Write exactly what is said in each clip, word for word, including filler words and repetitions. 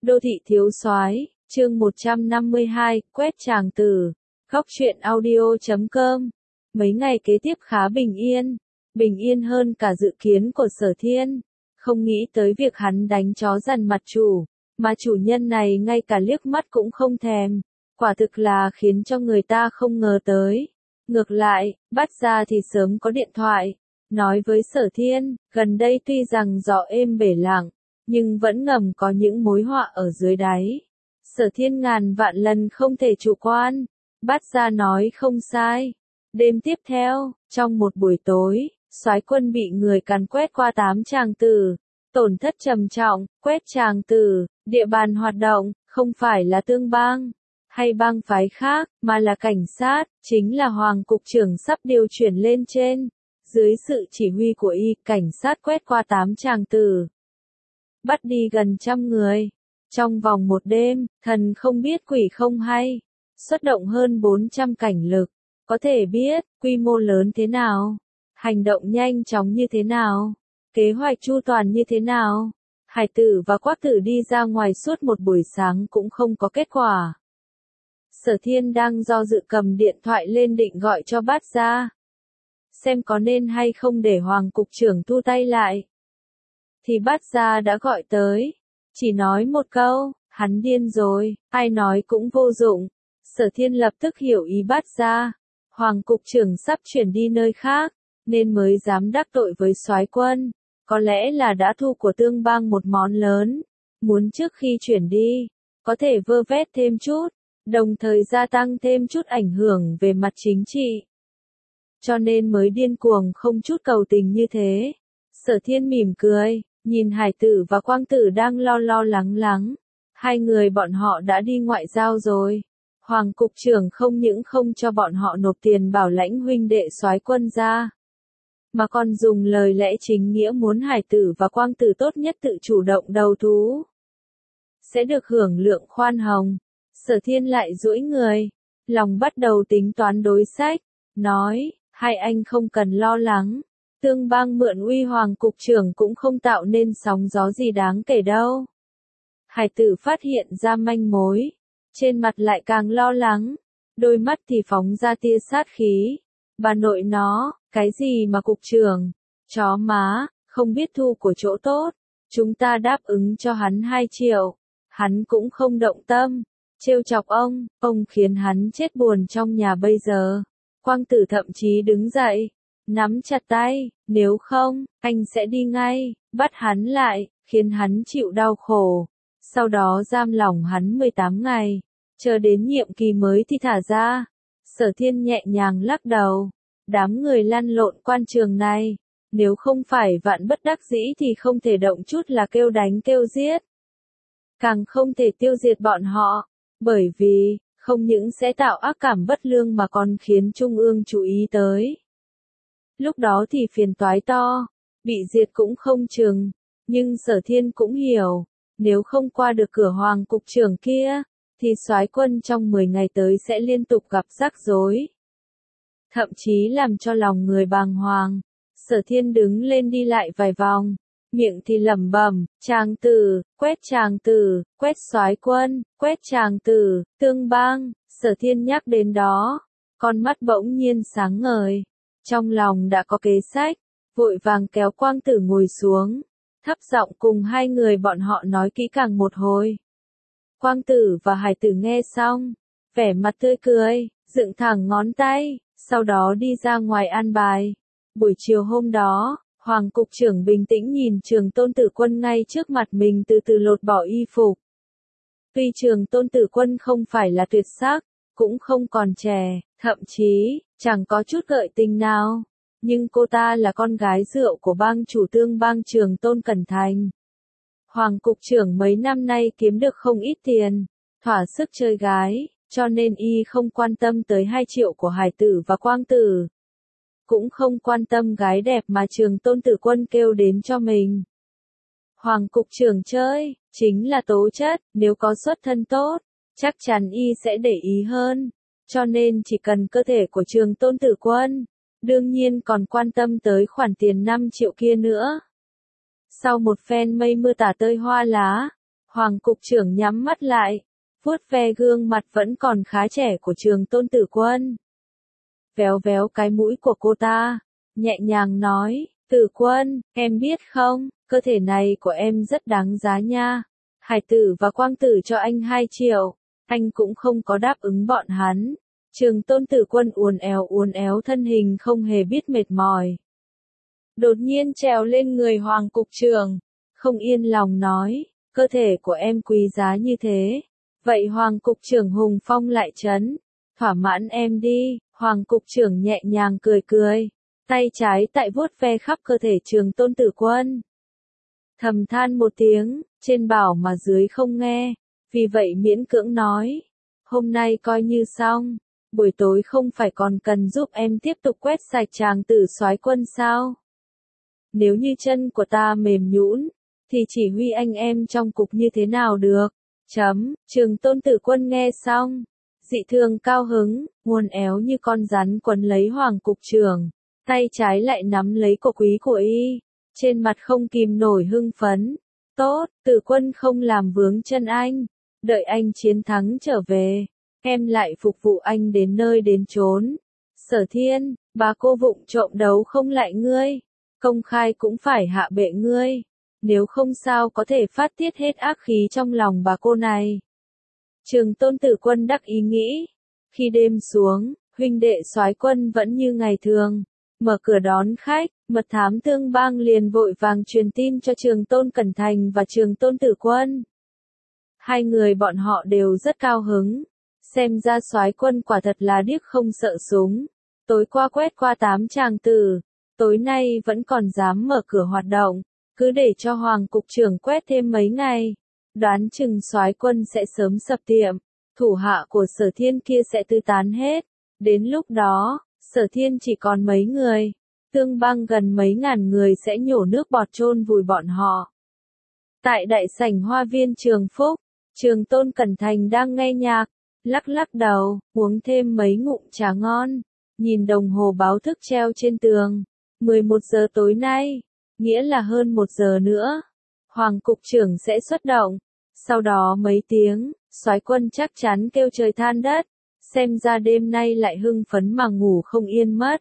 Đô thị thiếu soái, chương một trăm năm mươi hai, quét tràng tử. Góc truyện audio chấm com. Mấy ngày kế tiếp khá bình yên, bình yên hơn cả dự kiến của Sở Thiên. Không nghĩ tới việc hắn đánh chó dằn mặt chủ, mà chủ nhân này ngay cả liếc mắt cũng không thèm. Quả thực là khiến cho người ta không ngờ tới. Ngược lại, Bát Gia thì sớm có điện thoại, nói với Sở Thiên, gần đây tuy rằng gió êm bể lặng, nhưng vẫn ngầm có những mối họa ở dưới đáy. Sở Thiên ngàn vạn lần không thể chủ quan. Bát Gia nói không sai. Đêm tiếp theo, trong một buổi tối, soái quân bị người càn quét qua tám tràng tử, tổn thất trầm trọng. Quét tràng tử, địa bàn hoạt động, không phải là tương bang hay bang phái khác, mà là cảnh sát, chính là Hoàng cục trưởng sắp điều chuyển lên trên. Dưới sự chỉ huy của y, cảnh sát quét qua tám tràng tử, bắt đi gần trăm người. Trong vòng một đêm, thần không biết quỷ không hay, xuất động hơn bốn trăm cảnh lực. Có thể biết, quy mô lớn thế nào, hành động nhanh chóng như thế nào, kế hoạch chu toàn như thế nào. Hải Tử và Quác Tử đi ra ngoài suốt một buổi sáng cũng không có kết quả. Sở Thiên đang do dự cầm điện thoại lên định gọi cho Bát Gia, xem có nên hay không để Hoàng cục trưởng thu tay lại. Thì Bát Gia đã gọi tới, chỉ nói một câu, hắn điên rồi, ai nói cũng vô dụng. Sở Thiên lập tức hiểu ý Bát Gia, Hoàng cục trưởng sắp chuyển đi nơi khác, nên mới dám đắc tội với soái quân. Có lẽ là đã thu của tương bang một món lớn, muốn trước khi chuyển đi, có thể vơ vét thêm chút, đồng thời gia tăng thêm chút ảnh hưởng về mặt chính trị. Cho nên mới điên cuồng không chút cầu tình như thế. Sở Thiên mỉm cười, nhìn Hải Tử và Quang Tử đang lo lo lắng lắng. Hai người bọn họ đã đi ngoại giao rồi. Hoàng cục trưởng không những không cho bọn họ nộp tiền bảo lãnh huynh đệ soái quân ra, mà còn dùng lời lẽ chính nghĩa muốn Hải Tử và Quang Tử tốt nhất tự chủ động đầu thú, sẽ được hưởng lượng khoan hồng. Sở Thiên lại duỗi người, lòng bắt đầu tính toán đối sách, nói, hai anh không cần lo lắng, tương bang mượn uy Hoàng cục trưởng cũng không tạo nên sóng gió gì đáng kể đâu. Hải Tử phát hiện ra manh mối, trên mặt lại càng lo lắng, đôi mắt thì phóng ra tia sát khí. Bà nội nó, cái gì mà cục trưởng, chó má, không biết thu của chỗ tốt, chúng ta đáp ứng cho hắn hai triệu, hắn cũng không động tâm, trêu chọc ông, ông khiến hắn chết buồn trong nhà bây giờ. Quang Tử thậm chí đứng dậy, nắm chặt tay, nếu không, anh sẽ đi ngay, bắt hắn lại, khiến hắn chịu đau khổ, sau đó giam lỏng hắn mười tám ngày, chờ đến nhiệm kỳ mới thì thả ra. Sở Thiên nhẹ nhàng lắc đầu, đám người lăn lộn quan trường này, nếu không phải vạn bất đắc dĩ thì không thể động chút là kêu đánh kêu giết. Càng không thể tiêu diệt bọn họ, bởi vì, không những sẽ tạo ác cảm bất lương mà còn khiến Trung ương chú ý tới. Lúc đó thì phiền toái to, bị diệt cũng không chừng, nhưng Sở Thiên cũng hiểu, nếu không qua được cửa Hoàng cục trưởng kia, thì soái quân trong mười ngày tới sẽ liên tục gặp rắc rối. Thậm chí làm cho lòng người bàng hoàng. Sở Thiên đứng lên đi lại vài vòng, miệng thì lẩm bẩm, tràng tử, quét tràng tử, quét soái quân, quét tràng tử, tương bang. Sở Thiên nhắc đến đó, con mắt bỗng nhiên sáng ngời, trong lòng đã có kế sách, vội vàng kéo Quang Tử ngồi xuống, thấp giọng cùng hai người bọn họ nói kỹ càng một hồi. Quang Tử và Hải Tử nghe xong, vẻ mặt tươi cười, dựng thẳng ngón tay, sau đó đi ra ngoài an bài. Buổi chiều hôm đó, Hoàng cục trưởng bình tĩnh nhìn Trường Tôn Tử Quân ngay trước mặt mình từ từ lột bỏ y phục. Tuy Trường Tôn Tử Quân không phải là tuyệt sắc, cũng không còn trẻ, thậm chí, chẳng có chút gợi tình nào, nhưng cô ta là con gái rượu của bang chủ tương bang Trường Tôn Cẩn Thành. Hoàng cục trưởng mấy năm nay kiếm được không ít tiền, thỏa sức chơi gái, cho nên y không quan tâm tới hai triệu của Hải Tử và Quang Tử. Cũng không quan tâm gái đẹp mà Trường Tôn Tử Quân kêu đến cho mình. Hoàng cục trưởng chơi, chính là tố chất, nếu có xuất thân tốt, chắc chắn y sẽ để ý hơn, cho nên chỉ cần cơ thể của Trường Tôn Tử Quân, đương nhiên còn quan tâm tới khoản tiền năm triệu kia nữa. Sau một phen mây mưa tả tơi hoa lá, Hoàng cục trưởng nhắm mắt lại, vuốt ve gương mặt vẫn còn khá trẻ của Trường Tôn Tử Quân. Véo véo cái mũi của cô ta, nhẹ nhàng nói, Tử Quân, em biết không, cơ thể này của em rất đáng giá nha. Hải tử và Quang tử cho anh hai triệu, anh cũng không có đáp ứng bọn hắn. Trường Tôn Tử Quân uốn éo uốn éo thân hình không hề biết mệt mỏi. Đột nhiên trèo lên người Hoàng cục trưởng, không yên lòng nói, cơ thể của em quý giá như thế. Vậy Hoàng cục trưởng hùng phong lại chấn, thỏa mãn em đi. Hoàng cục trưởng nhẹ nhàng cười cười, tay trái tại vuốt ve khắp cơ thể Trường Tôn Tử Quân. Thầm than một tiếng, trên bảo mà dưới không nghe, vì vậy miễn cưỡng nói, hôm nay coi như xong, buổi tối không phải còn cần giúp em tiếp tục quét sạch Tràng Tử Soái Quân sao? Nếu như chân của ta mềm nhũn, thì chỉ huy anh em trong cục như thế nào được? Chấm, Trường Tôn Tử Quân nghe xong, dị thường cao hứng, uốn éo như con rắn quấn lấy Hoàng cục trưởng, tay trái lại nắm lấy cổ quý của y, trên mặt không kìm nổi hưng phấn. Tốt, Tử Quân không làm vướng chân anh, đợi anh chiến thắng trở về, em lại phục vụ anh đến nơi đến chốn. Sở Thiên, bà cô vụng trộm đấu không lại ngươi, công khai cũng phải hạ bệ ngươi, nếu không sao có thể phát tiết hết ác khí trong lòng bà cô này. Trường Tôn Tử Quân đắc ý nghĩ, khi đêm xuống, huynh đệ Soái Quân vẫn như ngày thường, mở cửa đón khách, mật thám Tương Bang liền vội vàng truyền tin cho Trường Tôn Cẩn Thành và Trường Tôn Tử Quân. Hai người bọn họ đều rất cao hứng, xem ra Soái Quân quả thật là điếc không sợ súng. Tối qua quét qua tám tràng tử, tối nay vẫn còn dám mở cửa hoạt động, cứ để cho Hoàng cục trưởng quét thêm mấy ngày, đoán chừng Soái Quân sẽ sớm sập tiệm, thủ hạ của Sở Thiên kia sẽ tư tán hết, đến lúc đó, Sở Thiên chỉ còn mấy người, Tương Bang gần mấy ngàn người sẽ nhổ nước bọt chôn vùi bọn họ. Tại đại sảnh Hoa Viên Trường Phúc, Trường Tôn Cẩn Thành đang nghe nhạc, lắc lắc đầu, uống thêm mấy ngụm trà ngon, nhìn đồng hồ báo thức treo trên tường, mười một giờ tối nay, nghĩa là hơn một giờ nữa, Hoàng cục trưởng sẽ xuất động, sau đó mấy tiếng, Soái Quân chắc chắn kêu trời than đất, xem ra đêm nay lại hưng phấn mà ngủ không yên mất.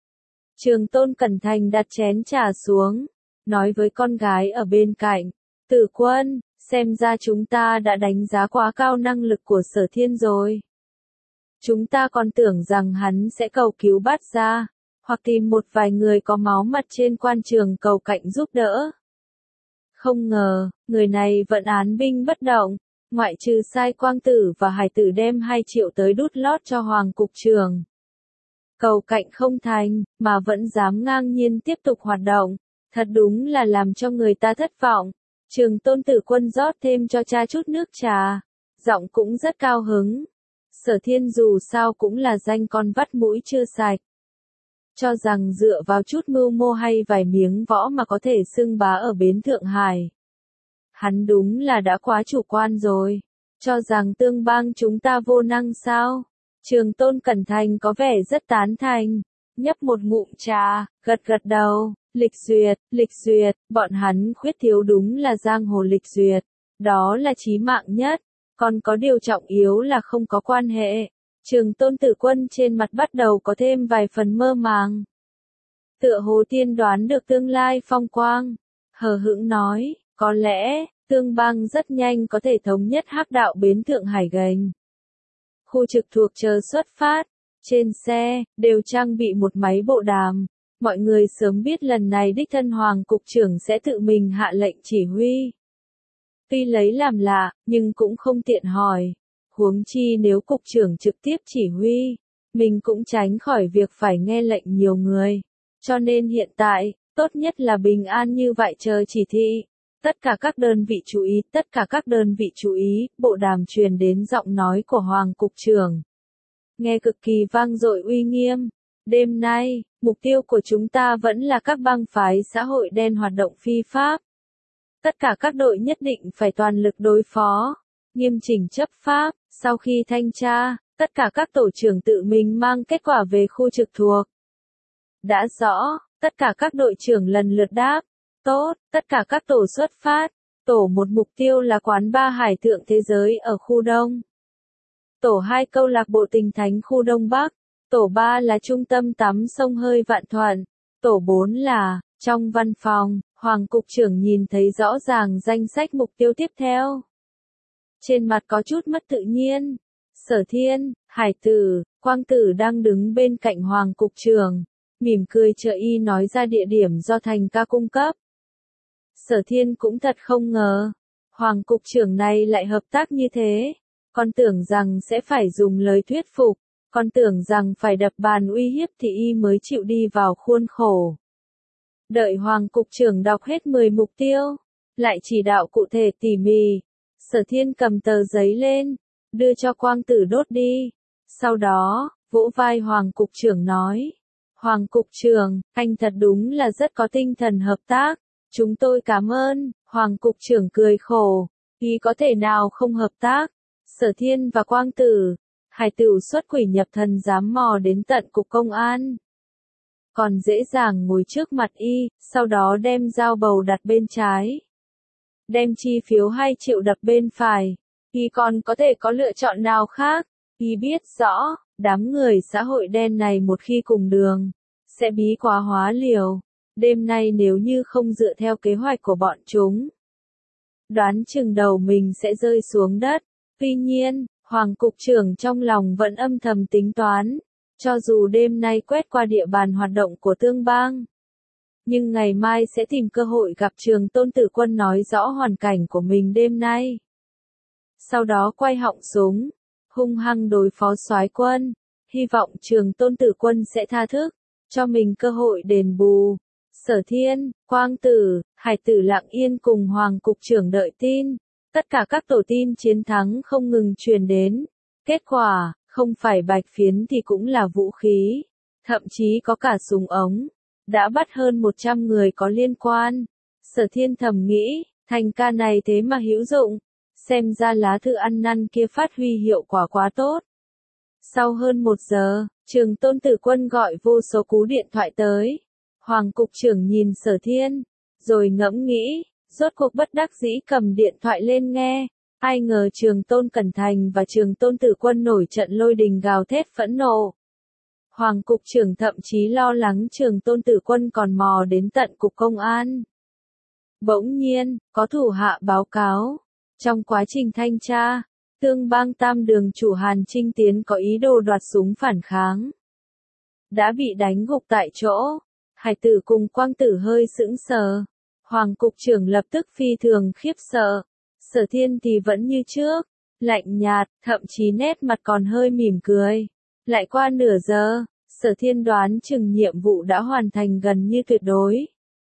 Trường Tôn Cẩn Thành đặt chén trà xuống, nói với con gái ở bên cạnh, Tử Quân, xem ra chúng ta đã đánh giá quá cao năng lực của Sở Thiên rồi. Chúng ta còn tưởng rằng hắn sẽ cầu cứu bắt ra, hoặc tìm một vài người có máu mặt trên quan trường cầu cạnh giúp đỡ. Không ngờ, người này vẫn án binh bất động, ngoại trừ sai Quang tử và Hải tử đem hai triệu tới đút lót cho Hoàng cục trưởng. Cầu cạnh không thành, mà vẫn dám ngang nhiên tiếp tục hoạt động, thật đúng là làm cho người ta thất vọng. Trường Tôn Tử Quân rót thêm cho cha chút nước trà, giọng cũng rất cao hứng. Sở Thiên dù sao cũng là danh con vắt mũi chưa sạch. Cho rằng dựa vào chút mưu mô hay vài miếng võ mà có thể xưng bá ở bến Thượng Hải. Hắn đúng là đã quá chủ quan rồi. Cho rằng Tương Bang chúng ta vô năng sao? Trường Tôn Cẩn Thành có vẻ rất tán thành. Nhấp một ngụm trà, gật gật đầu. Lịch duyệt, lịch duyệt, bọn hắn khuyết thiếu đúng là giang hồ lịch duyệt. Đó là chí mạng nhất. Còn có điều trọng yếu là không có quan hệ. Trường Tôn Tử Quân trên mặt bắt đầu có thêm vài phần mơ màng. Tựa hồ tiên đoán được tương lai phong quang. Hờ hững nói, có lẽ, Tương Bang rất nhanh có thể thống nhất hắc đạo bến Thượng Hải gành. Khu trực thuộc chờ xuất phát. Trên xe, đều trang bị một máy bộ đàm. Mọi người sớm biết lần này đích thân Hoàng cục trưởng sẽ tự mình hạ lệnh chỉ huy. Tuy lấy làm lạ, nhưng cũng không tiện hỏi. Huống chi nếu cục trưởng trực tiếp chỉ huy, mình cũng tránh khỏi việc phải nghe lệnh nhiều người. Cho nên hiện tại, tốt nhất là bình an như vậy chờ chỉ thị. Tất cả các đơn vị chú ý, tất cả các đơn vị chú ý, bộ đàm truyền đến giọng nói của Hoàng cục trưởng. Nghe cực kỳ vang dội uy nghiêm. Đêm nay, mục tiêu của chúng ta vẫn là các bang phái xã hội đen hoạt động phi pháp. Tất cả các đội nhất định phải toàn lực đối phó, nghiêm chỉnh chấp pháp. Sau khi thanh tra, tất cả các tổ trưởng tự mình mang kết quả về khu trực thuộc. Đã rõ, tất cả các đội trưởng lần lượt đáp. Tốt, tất cả các tổ xuất phát. Tổ một mục tiêu là quán bar Hải Thượng Thế Giới ở khu Đông. Tổ hai câu lạc bộ Tình Thánh khu Đông Bắc. Tổ ba là trung tâm tắm sông hơi Vạn Thuận. Tổ bốn là, trong văn phòng, Hoàng Cục trưởng nhìn thấy rõ ràng danh sách mục tiêu tiếp theo. Trên mặt có chút mất tự nhiên. Sở Thiên, Hải Tử, Quang Tử đang đứng bên cạnh Hoàng Cục trưởng, mỉm cười chờ y nói ra địa điểm do Thành ca cung cấp. Sở Thiên cũng thật không ngờ, Hoàng Cục trưởng này lại hợp tác như thế. Con tưởng rằng sẽ phải dùng lời thuyết phục, con tưởng rằng phải đập bàn uy hiếp thì y mới chịu đi vào khuôn khổ. Đợi Hoàng Cục trưởng đọc hết mười mục tiêu, lại chỉ đạo cụ thể tỉ mỉ. Sở Thiên cầm tờ giấy lên, đưa cho Quang Tử đốt đi. Sau đó, vỗ vai Hoàng Cục trưởng nói. Hoàng Cục trưởng, anh thật đúng là rất có tinh thần hợp tác. Chúng tôi cảm ơn. Hoàng Cục trưởng cười khổ. Y có thể nào không hợp tác? Sở Thiên và Quang Tử, Hải Tử xuất quỷ nhập thần dám mò đến tận cục công an. Còn dễ dàng ngồi trước mặt y, sau đó đem dao bầu đặt bên trái. Đem chi phiếu hai triệu đập bên phải. Y còn có thể có lựa chọn nào khác? Y biết rõ, đám người xã hội đen này một khi cùng đường, sẽ bí quá hóa liều. Đêm nay nếu như không dựa theo kế hoạch của bọn chúng, đoán chừng đầu mình sẽ rơi xuống đất. Tuy nhiên, Hoàng Cục trưởng trong lòng vẫn âm thầm tính toán, cho dù đêm nay quét qua địa bàn hoạt động của Tương Bang, nhưng ngày mai sẽ tìm cơ hội gặp Trường Tôn Tử Quân nói rõ hoàn cảnh của mình đêm nay. Sau đó quay họng súng, hung hăng đối phó Soái Quân, hy vọng Trường Tôn Tử Quân sẽ tha thức, cho mình cơ hội đền bù. Sở Thiên, Quang Tử, Hải Tử lặng yên cùng Hoàng Cục trưởng đợi tin. Tất cả các tổ tin chiến thắng không ngừng truyền đến. Kết quả, không phải bạch phiến thì cũng là vũ khí. Thậm chí có cả súng ống. Đã bắt hơn một trăm người có liên quan. Sở Thiên thầm nghĩ, Thành ca này thế mà hữu dụng. Xem ra lá thư ăn năn kia phát huy hiệu quả quá tốt. Sau hơn một giờ, Trường Tôn Tử Quân gọi vô số cú điện thoại tới. Hoàng Cục trưởng nhìn Sở Thiên, rồi ngẫm nghĩ, rốt cuộc bất đắc dĩ cầm điện thoại lên nghe. Ai ngờ Trường Tôn Cẩn Thành và Trường Tôn Tử Quân nổi trận lôi đình gào thét phẫn nộ. Hoàng Cục trưởng thậm chí lo lắng Trường Tôn Tử Quân còn mò đến tận Cục Công an. Bỗng nhiên, có thủ hạ báo cáo. Trong quá trình thanh tra, Tương Bang Tam Đường chủ Hàn Trinh Tiến có ý đồ đoạt súng phản kháng. Đã bị đánh gục tại chỗ. Hải Tử cùng Quang Tử hơi sững sờ. Hoàng Cục trưởng lập tức phi thường khiếp sợ. Sở Thiên thì vẫn như trước, lạnh nhạt, thậm chí nét mặt còn hơi mỉm cười. Lại qua nửa giờ, Sở Thiên đoán chừng nhiệm vụ đã hoàn thành gần như tuyệt đối.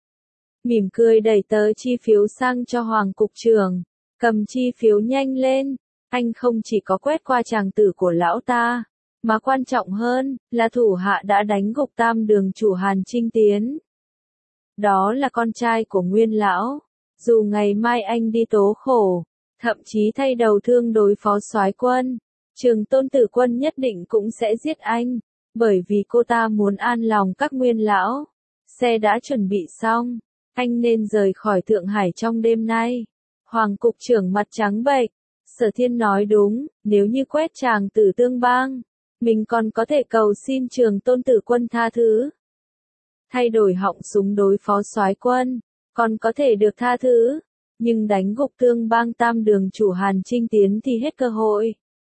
Mỉm cười đẩy tờ chi phiếu sang cho Hoàng Cục trưởng. Cầm chi phiếu nhanh lên, anh không chỉ có quét qua tràng tử của lão ta, mà quan trọng hơn, là thủ hạ đã đánh gục Tam Đường chủ Hàn Trinh Tiến. Đó là con trai của Nguyên lão. Dù ngày mai anh đi tố khổ, thậm chí thay đầu thương đối phó Soái Quân, Trường Tôn Tử Quân nhất định cũng sẽ giết anh, bởi vì cô ta muốn an lòng các Nguyên lão. Xe đã chuẩn bị xong, anh nên rời khỏi Thượng Hải trong đêm nay. Hoàng Cục trưởng mặt trắng bệch. Sở Thiên nói đúng, nếu như quét tràng tử Tương Bang, mình còn có thể cầu xin Trường Tôn Tử Quân tha thứ. Thay đổi họng súng đối phó Soái Quân, còn có thể được tha thứ, nhưng đánh gục Tương Bang Tam Đường chủ Hàn Trinh Tiến thì hết cơ hội.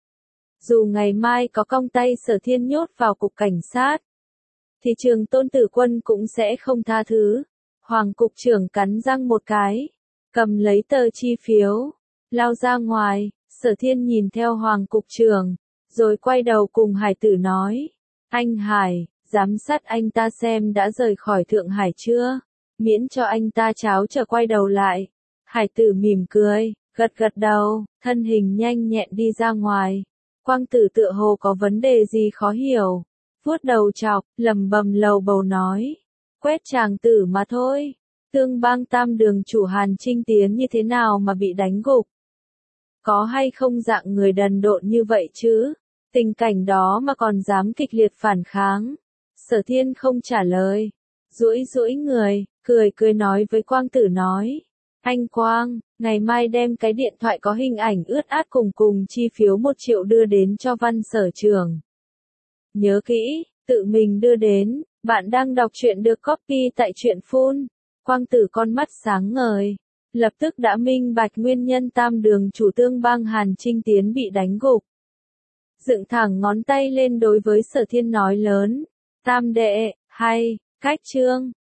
Dù ngày mai có cong tay Sở Thiên nhốt vào cục cảnh sát, thì Trường Tôn Tử Quân cũng sẽ không tha thứ. Hoàng Cục trưởng cắn răng một cái, cầm lấy tờ chi phiếu, lao ra ngoài. Sở Thiên nhìn theo Hoàng Cục trưởng, rồi quay đầu cùng Hải Tử nói. Anh Hải, giám sát anh ta xem đã rời khỏi Thượng Hải chưa, miễn cho anh ta cháo trở quay đầu lại. Hải Tử mỉm cười, gật gật đầu, thân hình nhanh nhẹn đi ra ngoài. Quang Tử tựa hồ có vấn đề gì khó hiểu, vuốt đầu chọc, lầm bầm lầu bầu nói. Quét tràng tử mà thôi, Tương Bang Tam Đường chủ Hàn Trinh Tiến như thế nào mà bị đánh gục? Có hay không dạng người đần độn như vậy chứ? Tình cảnh đó mà còn dám kịch liệt phản kháng. Sở Thiên không trả lời, duỗi duỗi người, cười cười nói với Quang Tử nói. Anh Quang, ngày mai đem cái điện thoại có hình ảnh ướt át cùng cùng chi phiếu một triệu đưa đến cho Văn Sở Trường. Nhớ kỹ, tự mình đưa đến, bạn đang đọc truyện được copy tại truyện phun. Quang Tử con mắt sáng ngời, lập tức đã minh bạch nguyên nhân Tam Đường chủ Tương Bang Hàn Trinh Tiến bị đánh gục. Dựng thẳng ngón tay lên đối với Sở Thiên nói lớn, Tam đệ, hay, cách chương.